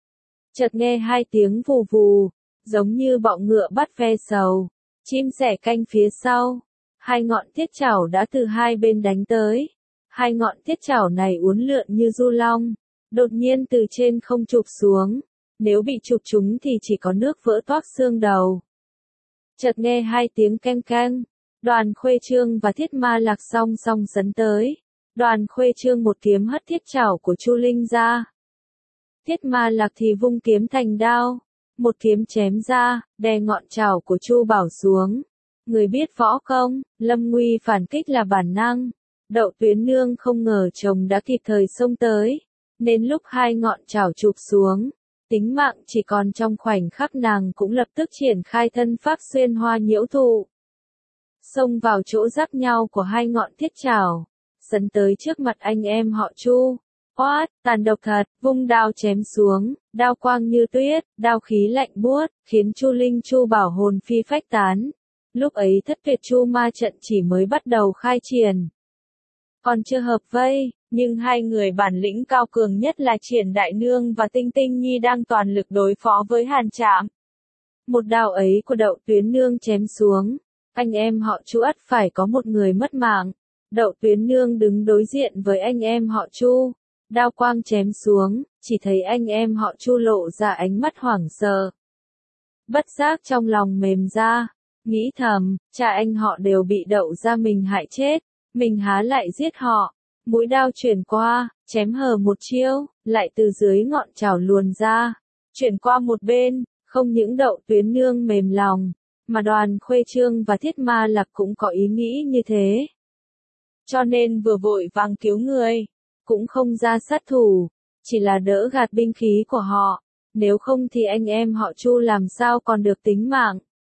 Chợt nghe hai tiếng vù vù, giống như bọng ngựa bắt ve sầu, chim sẻ canh phía sau. Hai ngọn thiết chảo đã từ hai bên đánh tới. Hai ngọn thiết chảo này uốn lượn như du long, đột nhiên từ trên không chụp xuống. Nếu bị chụp trúng thì chỉ có nước vỡ toác xương đầu. Chợt nghe hai tiếng keng keng, Đoàn Khuê Trương và Thiết Ma Lạc song song sấn tới. Đoàn Khuê Trương một kiếm hất thiết chảo của Chu Linh ra. Thiết Ma Lạc thì vung kiếm thành đao, một kiếm chém ra, đè ngọn chảo của Chu Bảo xuống. Người biết võ công, lâm nguy phản kích là bản năng. Đậu Tuyến Nương không ngờ chồng đã kịp thời xông tới, nên lúc hai ngọn chảo chụp xuống, tính mạng chỉ còn trong khoảnh khắc, nàng cũng lập tức triển khai thân pháp xuyên hoa nhiễu thụ. Xông vào chỗ giáp nhau của hai ngọn thiết chảo, sấn tới trước mặt anh em họ Chu. Oát, tàn độc thật, vung đao chém xuống, đao quang như tuyết, đao khí lạnh buốt, khiến Chu Linh Chu Bảo hồn phi phách tán. Lúc ấy thất tuyệt chu ma trận chỉ mới bắt đầu khai triển, còn chưa hợp vây, nhưng hai người bản lĩnh cao cường nhất là Triển Đại Nương và Tinh Tinh Nhi đang toàn lực đối phó với Hàn Trạm. Một đao ấy của Đậu Tuyến Nương chém xuống, anh em họ Chu ắt phải có một người mất mạng. Đậu Tuyến Nương đứng đối diện với anh em họ Chu, đao quang chém xuống, chỉ thấy anh em họ Chu lộ ra ánh mắt hoảng sợ. Bất giác trong lòng mềm ra, nghĩ thầm, cha anh họ đều bị Đậu gia mình hại chết, mình há lại giết họ. Mũi đao chuyển qua, chém hờ một chiêu, lại từ dưới ngọn chảo luồn ra, chuyển qua một bên. Không những Đậu Tuyến Nương mềm lòng, mà Đoàn Khuê Trương và Thiết Ma Lạc cũng có ý nghĩ như thế. Cho nên vừa vội vàng cứu người, cũng không ra sát thủ, chỉ là đỡ gạt binh khí của họ, nếu không thì anh em họ Chu làm sao còn được tính mạng.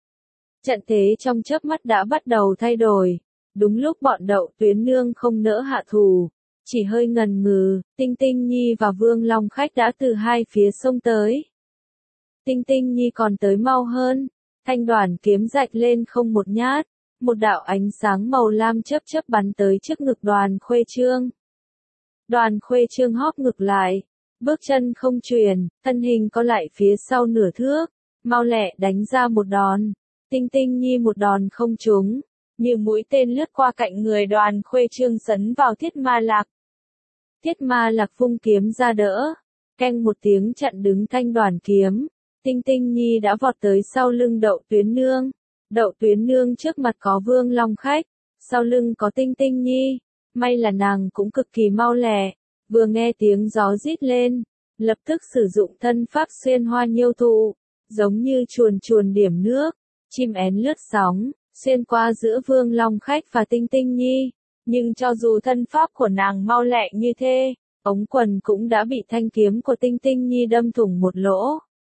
Trận thế trong chớp mắt đã bắt đầu thay đổi, đúng lúc bọn Đậu Tuyến Nương không nỡ hạ thủ, chỉ hơi ngần ngừ, Tinh Tinh Nhi và Vương Long Khách đã từ hai phía xông tới. Tinh Tinh Nhi còn tới mau hơn, thanh đoàn kiếm rạch lên không một nhát, một đạo ánh sáng màu lam chớp chớp bắn tới trước ngực Đoàn Khuê Trương. Đoàn Khuê Trương hóp ngực lại, bước chân không chuyển, thân hình có lại phía sau nửa thước, mau lẹ đánh ra một đòn. Tinh Tinh Nhi một đòn không trúng, như mũi tên lướt qua cạnh người Đoàn Khuê Trương sấn vào Thiết Ma Lạc. Thiết Ma Lạc vung kiếm ra đỡ, keng một tiếng chặn đứng thanh đoàn kiếm. Tinh Tinh Nhi đã vọt tới sau lưng Đậu Tuyến Nương. Đậu Tuyến Nương trước mặt có Vương Long Khách, sau lưng có Tinh Tinh Nhi. May là nàng cũng cực kỳ mau lẹ, vừa nghe tiếng gió rít lên, lập tức sử dụng thân pháp xuyên hoa nhiêu thụ, giống như chuồn chuồn điểm nước, chim én lướt sóng, xuyên qua giữa Vương Long Khách và Tinh Tinh Nhi. Nhưng cho dù thân pháp của nàng mau lẹ như thế, ống quần cũng đã bị thanh kiếm của Tinh Tinh Nhi đâm thủng một lỗ.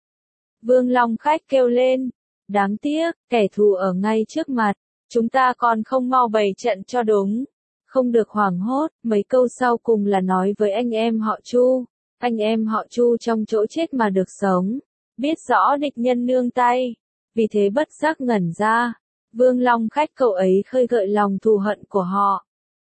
Vương Long Khách kêu lên, đáng tiếc, kẻ thù ở ngay trước mặt, chúng ta còn không mau bày trận cho đúng. Không được hoảng hốt, mấy câu sau cùng là nói với anh em họ Chu. Anh em họ Chu trong chỗ chết mà được sống, biết rõ địch nhân nương tay, vì thế bất giác ngẩn ra. Vương Long Khách cậu ấy khơi gợi lòng thù hận của họ.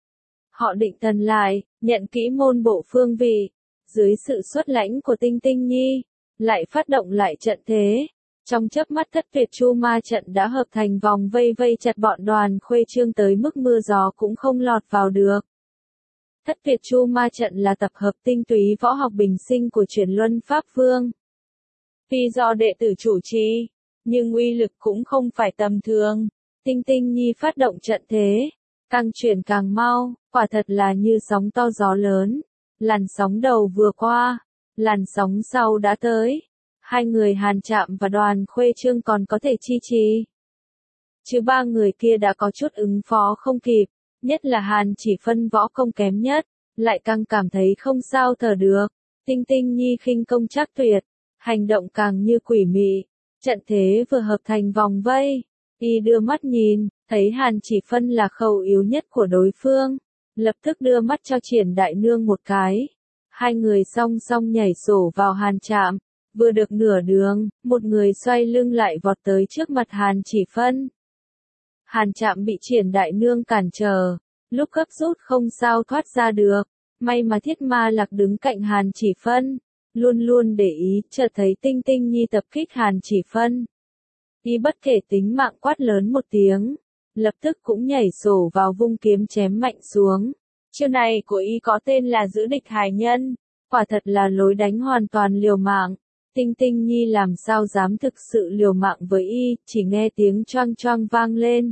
Họ định thần lại, nhận kỹ môn bộ phương vị, dưới sự xuất lãnh của Tinh Tinh Nhi, lại phát động lại trận thế. Trong chớp mắt Thất Tuyệt Chu Ma trận đã hợp thành vòng vây vây chặt bọn Đoàn Khuê Trương tới mức mưa gió cũng không lọt vào được. Thất Tuyệt Chu Ma trận là tập hợp tinh túy võ học bình sinh của Chuyển Luân Pháp Vương. Tuy do đệ tử chủ trì, nhưng uy lực cũng không phải tầm thường. Tinh Tinh Nhi phát động trận thế, càng chuyển càng mau, quả thật là như sóng to gió lớn. Làn sóng đầu vừa qua, làn sóng sau đã tới. Hai người Hàn Trạm và Đoàn Khuê Trương còn có thể chi trì. Chứ ba người kia đã có chút ứng phó không kịp, nhất là Hàn Chỉ Phân võ công kém nhất, lại càng cảm thấy không sao thở được. Tinh Tinh Nhi khinh công trác tuyệt, hành động càng như quỷ mị, trận thế vừa hợp thành vòng vây. Y đưa mắt nhìn, thấy Hàn Chỉ Phân là khâu yếu nhất của đối phương, lập tức đưa mắt cho Triển Đại Nương một cái. Hai người song song nhảy sổ vào Hàn Trạm. Vừa được nửa đường, một người xoay lưng lại vọt tới trước mặt Hàn Chỉ Phân. Hàn Trạm bị Triển Đại Nương cản trở, lúc gấp rút không sao thoát ra được. May mà Thiết Ma Lạc đứng cạnh Hàn Chỉ Phân, luôn luôn để ý, chợt thấy Tinh Tinh Nhi tập kích Hàn Chỉ Phân. Y bất kể tính mạng quát lớn một tiếng, lập tức cũng nhảy sổ vào vung kiếm chém mạnh xuống. Chiêu này của Y có tên là giữ địch hài nhân, quả thật là lối đánh hoàn toàn liều mạng. Tinh Tinh Nhi làm sao dám thực sự liều mạng với Y, chỉ nghe tiếng choang choang vang lên.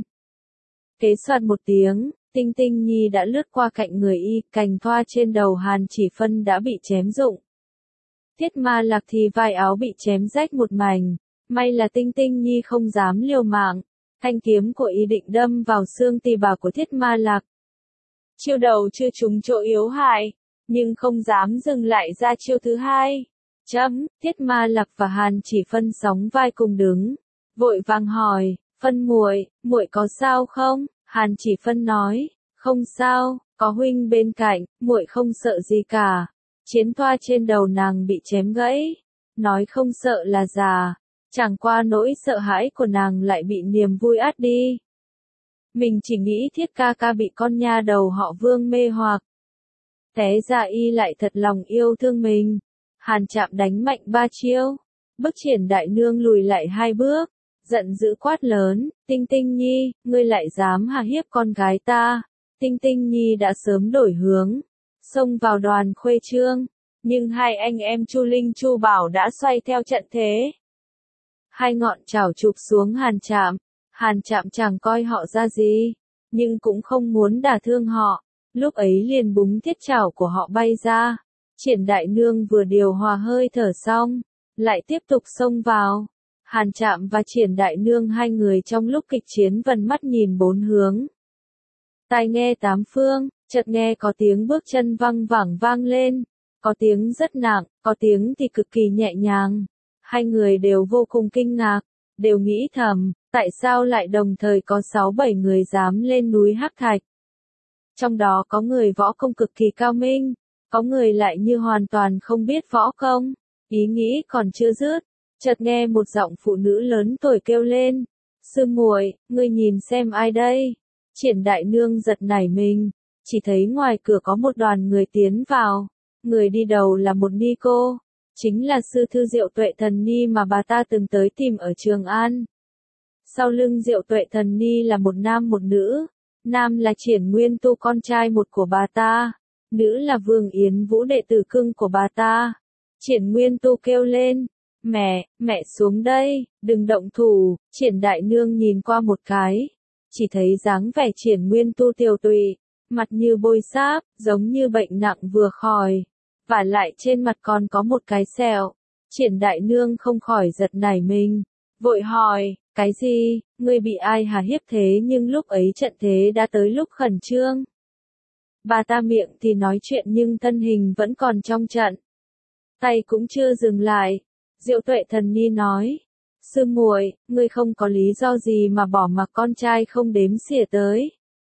Kế soạt một tiếng, Tinh Tinh Nhi đã lướt qua cạnh người Y, cành thoa trên đầu Hàn Chỉ Phân đã bị chém rụng. Thiết Ma Lạc thì vai áo bị chém rách một mảnh, may là Tinh Tinh Nhi không dám liều mạng, thanh kiếm của Y định đâm vào xương tỳ bà của Thiết Ma Lạc. Chiêu đầu chưa trúng chỗ yếu hại, nhưng không dám dừng lại ra chiêu thứ hai. Chấm, Thiết Ma Lạc và Hàn Chỉ Phân sóng vai cùng đứng, vội vàng hỏi, Phân muội, muội có sao không? Hàn Chỉ Phân nói, không sao, có huynh bên cạnh, muội không sợ gì cả. Chiến thoa trên đầu nàng bị chém gãy, nói không sợ là già, chẳng qua nỗi sợ hãi của nàng lại bị niềm vui át đi. Mình chỉ nghĩ Thiết ca ca bị con nha đầu họ Vương mê hoặc. Té ra Y lại thật lòng yêu thương mình. Hàn Trạm đánh mạnh ba chiêu, bức Triển Đại Nương lùi lại hai bước, giận dữ quát lớn, Tinh Tinh Nhi, ngươi lại dám hà hiếp con gái ta. Tinh Tinh Nhi đã sớm đổi hướng, xông vào Đoàn Khuê Trương, nhưng hai anh em Chu Linh Chu Bảo đã xoay theo trận thế. Hai ngọn chảo chụp xuống Hàn Trạm, Hàn Trạm chẳng coi họ ra gì, nhưng cũng không muốn đả thương họ, lúc ấy liền búng thiết chảo của họ bay ra. Triển Đại Nương vừa điều hòa hơi thở xong, lại tiếp tục xông vào. Hàn Trạm và Triển Đại Nương hai người trong lúc kịch chiến vần mắt nhìn bốn hướng. Tai nghe tám phương, chợt nghe có tiếng bước chân văng vẳng vang lên, có tiếng rất nặng, có tiếng thì cực kỳ nhẹ nhàng. Hai người đều vô cùng kinh ngạc, đều nghĩ thầm, tại sao lại đồng thời có sáu bảy người dám lên núi Hắc Thạch. Trong đó có người võ công cực kỳ cao minh, có người lại như hoàn toàn không biết võ công. Ý nghĩ còn chưa dứt, Chợt nghe một giọng phụ nữ lớn tuổi kêu lên. Sư muội, ngươi nhìn xem ai đây? Triển đại nương giật nảy mình, chỉ thấy ngoài cửa có một đoàn người tiến vào. Người đi đầu là một ni cô, chính là sư thư Diệu Tuệ Thần Ni mà bà ta từng tới tìm ở Trường An. Sau lưng Diệu Tuệ Thần Ni là một nam một nữ, nam là Triển Nguyên Tu con trai một của bà ta, nữ là Vương Yến Vũ đệ tử cưng của bà ta. Triển Nguyên Tu kêu lên, mẹ, mẹ xuống đây, đừng động thủ. Triển đại nương nhìn qua một cái, chỉ thấy dáng vẻ Triển Nguyên Tu tiều tụy, mặt như bôi sáp, giống như bệnh nặng vừa khỏi, và lại trên mặt còn có một cái sẹo. Triển đại nương không khỏi giật nảy mình, vội hỏi, cái gì, ngươi bị ai hà hiếp thế? Nhưng lúc ấy trận thế đã tới lúc khẩn trương. Bà ta miệng thì nói chuyện nhưng thân hình vẫn còn trong trận, tay cũng chưa dừng lại. Diệu Tuệ Thần Ni nói, sư muội, ngươi không có lý do gì mà bỏ mặc con trai không đếm xỉa tới,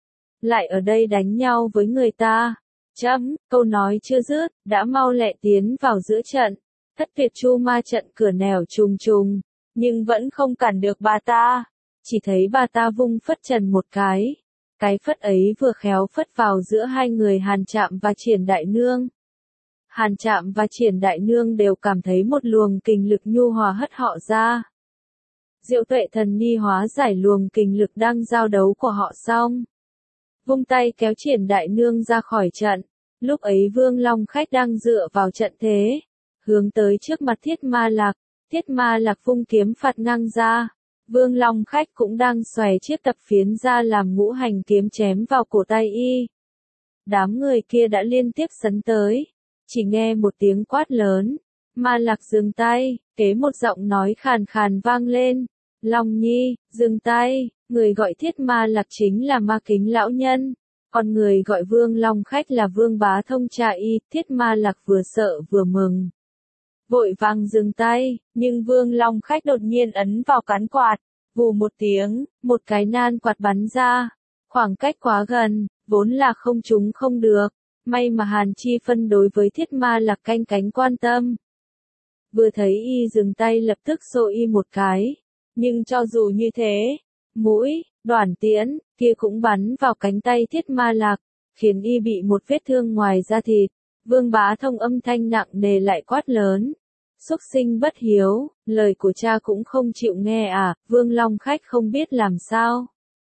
lại ở đây đánh nhau với người ta. Chấm, câu nói chưa dứt, đã mau lẹ tiến vào giữa trận. Thất tuyệt chu ma trận cửa nẻo trùng trùng, nhưng vẫn không cản được bà ta. Chỉ thấy bà ta vung phất trần một cái, cái phất ấy vừa khéo phất vào giữa hai người Hàn Trạm và Triển đại nương. Hàn Trạm và Triển đại nương đều cảm thấy một luồng kình lực nhu hòa hất họ ra. Diệu Tuệ Thần Ni hóa giải luồng kình lực đang giao đấu của họ xong, vung tay kéo Triển đại nương ra khỏi trận. Lúc ấy Vương Long Khách đang dựa vào trận thế, hướng tới trước mặt Thiết Ma Lạc. Thiết Ma Lạc vung kiếm phạt ngang ra, Vương Long Khách cũng đang xòe chiếc tập phiến ra làm ngũ hành kiếm chém vào cổ tay y. Đám người kia đã liên tiếp sấn tới, chỉ nghe một tiếng quát lớn, Ma Lạc dừng tay, kế một giọng nói khàn khàn vang lên, Long Nhi, dừng tay. Người gọi Thiết Ma Lạc chính là Ma Kính lão nhân, còn người gọi Vương Long Khách là Vương Bá Thông cha y. Thiết Ma Lạc vừa sợ vừa mừng, vội vàng dừng tay, nhưng Vương Long Khách đột nhiên ấn vào cán quạt, vù một tiếng, một cái nan quạt bắn ra, khoảng cách quá gần, vốn là không trúng không được, may mà Hàn Chi Phân đối với Thiết Ma Lạc canh cánh quan tâm. Vừa thấy y dừng tay lập tức xô y một cái, nhưng cho dù như thế, mũi, đoản tiễn, kia cũng bắn vào cánh tay Thiết Ma Lạc, khiến y bị một vết thương ngoài da thịt. Vương Bá Thông âm thanh nặng nề lại quát lớn, xúc sinh bất hiếu, lời của cha cũng không chịu nghe à? Vương Long Khách không biết làm sao,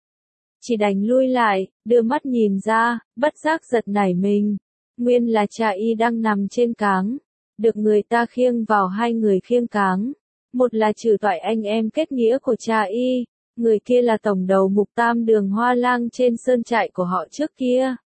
chỉ đành lui lại, đưa mắt nhìn ra, bất giác giật nảy mình. Nguyên là cha y đang nằm trên cáng, được người ta khiêng vào. Hai người khiêng cáng, một là Trừ Toại anh em kết nghĩa của cha y, người kia là tổng đầu mục Tam Đường Hoa Lang trên sơn trại của họ trước kia.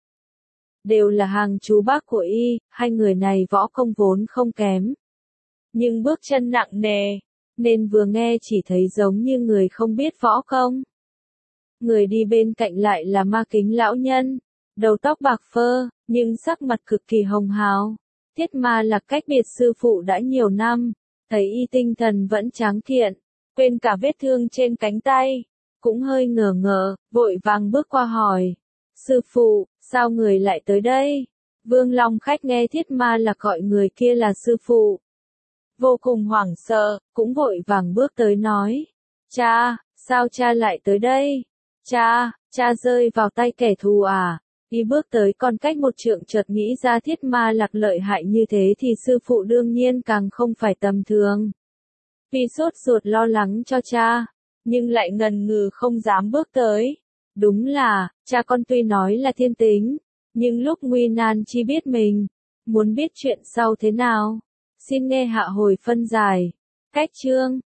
Đều là hàng chú bác của y, hai người này võ công vốn không kém, nhưng bước chân nặng nề, nên vừa nghe chỉ thấy giống như người không biết võ công. Người đi bên cạnh lại là Ma Kính lão nhân, đầu tóc bạc phơ, nhưng sắc mặt cực kỳ hồng hào. Thiết Ma Lạc cách biệt sư phụ đã nhiều năm, thấy y tinh thần vẫn tráng kiện, quên cả vết thương trên cánh tay, cũng hơi ngờ ngợ, vội vàng bước qua hỏi, sư phụ, sao người lại tới đây? Vương Long Khách nghe Thiết Ma Lạc gọi người kia là sư phụ, vô cùng hoảng sợ, cũng vội vàng bước tới nói, cha, sao cha lại tới đây? Cha, cha rơi vào tay kẻ thù à? Y bước tới còn cách một trượng, chợt nghĩ ra Thiết Ma Lạc lợi hại như thế thì sư phụ đương nhiên càng không phải tầm thường. Vì sốt ruột lo lắng cho cha, nhưng lại ngần ngừ không dám bước tới. Đúng là, cha con tuy nói là thiên tính, nhưng lúc nguy nan chi biết mình. Muốn biết chuyện sau thế nào? Xin nghe hạ hồi phân giải. Cách chương